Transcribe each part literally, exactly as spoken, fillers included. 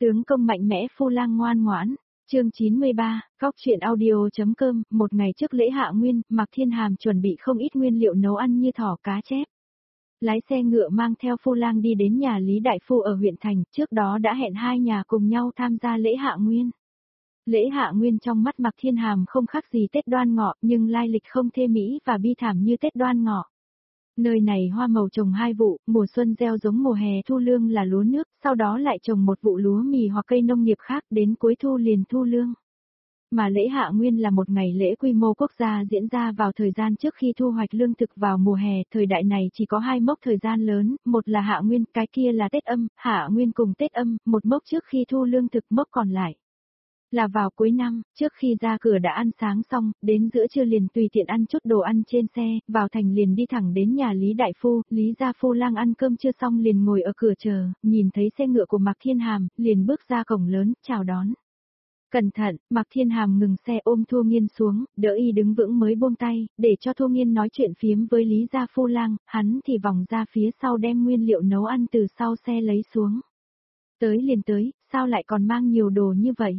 Tướng công mạnh mẽ phu lang ngoan ngoãn. Chương chín mươi ba, Cóc truyện audio.com, một ngày trước lễ hạ nguyên, Mạc Thiên Hàm chuẩn bị không ít nguyên liệu nấu ăn như thỏ cá chép. Lái xe ngựa mang theo phu lang đi đến nhà Lý Đại Phu ở huyện thành, trước đó đã hẹn hai nhà cùng nhau tham gia lễ hạ nguyên. Lễ hạ nguyên trong mắt Mạc Thiên Hàm không khác gì Tết Đoan Ngọ, nhưng lai lịch không thê mỹ và bi thảm như Tết Đoan Ngọ. Nơi này hoa màu trồng hai vụ, mùa xuân gieo giống, mùa hè thu lương là lúa nước, sau đó lại trồng một vụ lúa mì hoặc cây nông nghiệp khác, đến cuối thu liền thu lương. Mà lễ hạ nguyên là một ngày lễ quy mô quốc gia diễn ra vào thời gian trước khi thu hoạch lương thực vào mùa hè, thời đại này chỉ có hai mốc thời gian lớn, một là hạ nguyên, cái kia là Tết âm, hạ nguyên cùng Tết âm, một mốc trước khi thu lương thực, mốc còn lại là vào cuối năm, trước khi ra cửa đã ăn sáng xong, đến giữa trưa liền tùy tiện ăn chút đồ ăn trên xe, vào thành liền đi thẳng đến nhà Lý Đại Phu, Lý gia phu lang ăn cơm chưa xong liền ngồi ở cửa chờ, nhìn thấy xe ngựa của Mạc Thiên Hàm, liền bước ra cổng lớn, chào đón. Cẩn thận, Mạc Thiên Hàm ngừng xe ôm Thu Nghiên xuống, đỡ y đứng vững mới buông tay, để cho Thu Nghiên nói chuyện phiếm với Lý gia phu lang, hắn thì vòng ra phía sau đem nguyên liệu nấu ăn từ sau xe lấy xuống. Tới liền tới, sao lại còn mang nhiều đồ như vậy?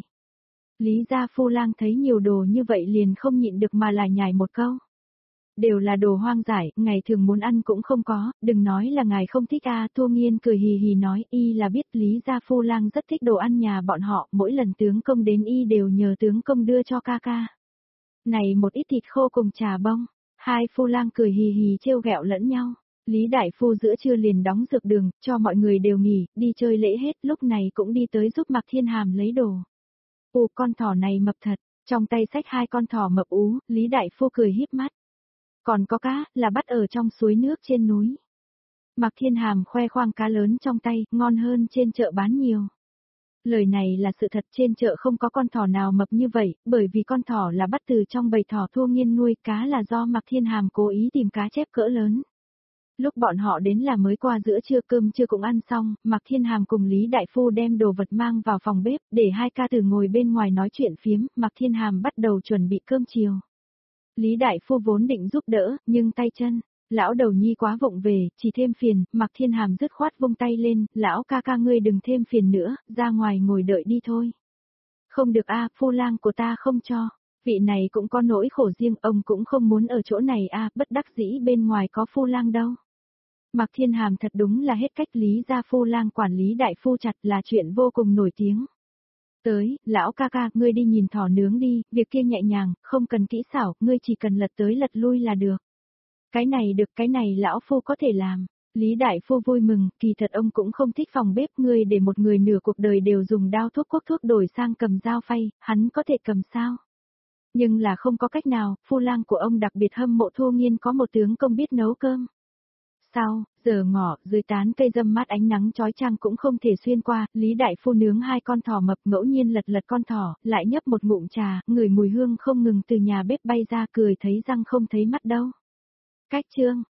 Lý gia phu lang thấy nhiều đồ như vậy liền không nhịn được mà lại nhải một câu. Đều là đồ hoang dại, ngày thường muốn ăn cũng không có, đừng nói là ngài không thích a. À, Thu Nghiên cười hì hì nói, y là biết Lý gia phu lang rất thích đồ ăn nhà bọn họ, mỗi lần tướng công đến y đều nhờ tướng công đưa cho ca ca. Này một ít thịt khô cùng trà bông, hai phu lang cười hì hì trêu ghẹo lẫn nhau. Lý Đại Phu giữa trưa liền đóng dược đường, cho mọi người đều nghỉ, đi chơi lễ hết, lúc này cũng đi tới giúp Mạc Thiên Hàm lấy đồ. Ồ, con thỏ này mập thật, trong tay xách hai con thỏ mập ú, Lý Đại Phu cười híp mắt. Còn có cá, là bắt ở trong suối nước trên núi. Mạc Thiên Hàm khoe khoang cá lớn trong tay, ngon hơn trên chợ bán nhiều. Lời này là sự thật, trên chợ không có con thỏ nào mập như vậy, bởi vì con thỏ là bắt từ trong bầy thỏ Thu Nghiên nuôi, cá là do Mạc Thiên Hàm cố ý tìm cá chép cỡ lớn. Lúc bọn họ đến là mới qua giữa trưa, cơm trưa cũng ăn xong, Mạc Thiên Hàm cùng Lý Đại Phu đem đồ vật mang vào phòng bếp, để hai ca tử ngồi bên ngoài nói chuyện phiếm, Mạc Thiên Hàm bắt đầu chuẩn bị cơm chiều. Lý Đại Phu vốn định giúp đỡ, nhưng tay chân, lão đầu nhi quá vụng về, chỉ thêm phiền, Mạc Thiên Hàm dứt khoát vung tay lên, lão ca ca ngươi đừng thêm phiền nữa, ra ngoài ngồi đợi đi thôi. Không được a, phu lang của ta không cho, vị này cũng có nỗi khổ riêng, ông cũng không muốn ở chỗ này a, bất đắc dĩ bên ngoài có phu lang đâu. Mạc Thiên Hàm thật đúng là hết cách, Lý gia phu lang quản Lý Đại Phu chặt là chuyện vô cùng nổi tiếng. Tới, lão ca ca, ngươi đi nhìn thỏ nướng đi, việc kia nhẹ nhàng, không cần kỹ xảo, ngươi chỉ cần lật tới lật lui là được. Cái này được, cái này lão phu có thể làm. Lý Đại Phu vui mừng, kỳ thật ông cũng không thích phòng bếp, ngươi để một người nửa cuộc đời đều dùng đao thuốc quốc thuốc đổi sang cầm dao phay, hắn có thể cầm sao? Nhưng là không có cách nào, phu lang của ông đặc biệt hâm mộ Thu Nghiên có một tướng công biết nấu cơm. Sau, giờ ngọ, dưới tán cây râm mát ánh nắng chói chang cũng không thể xuyên qua, Lý Đại Phu nướng hai con thỏ mập, ngẫu nhiên lật lật con thỏ, lại nhấp một ngụm trà, ngửi mùi hương không ngừng từ nhà bếp bay ra, cười thấy răng không thấy mắt đâu. Cách chương,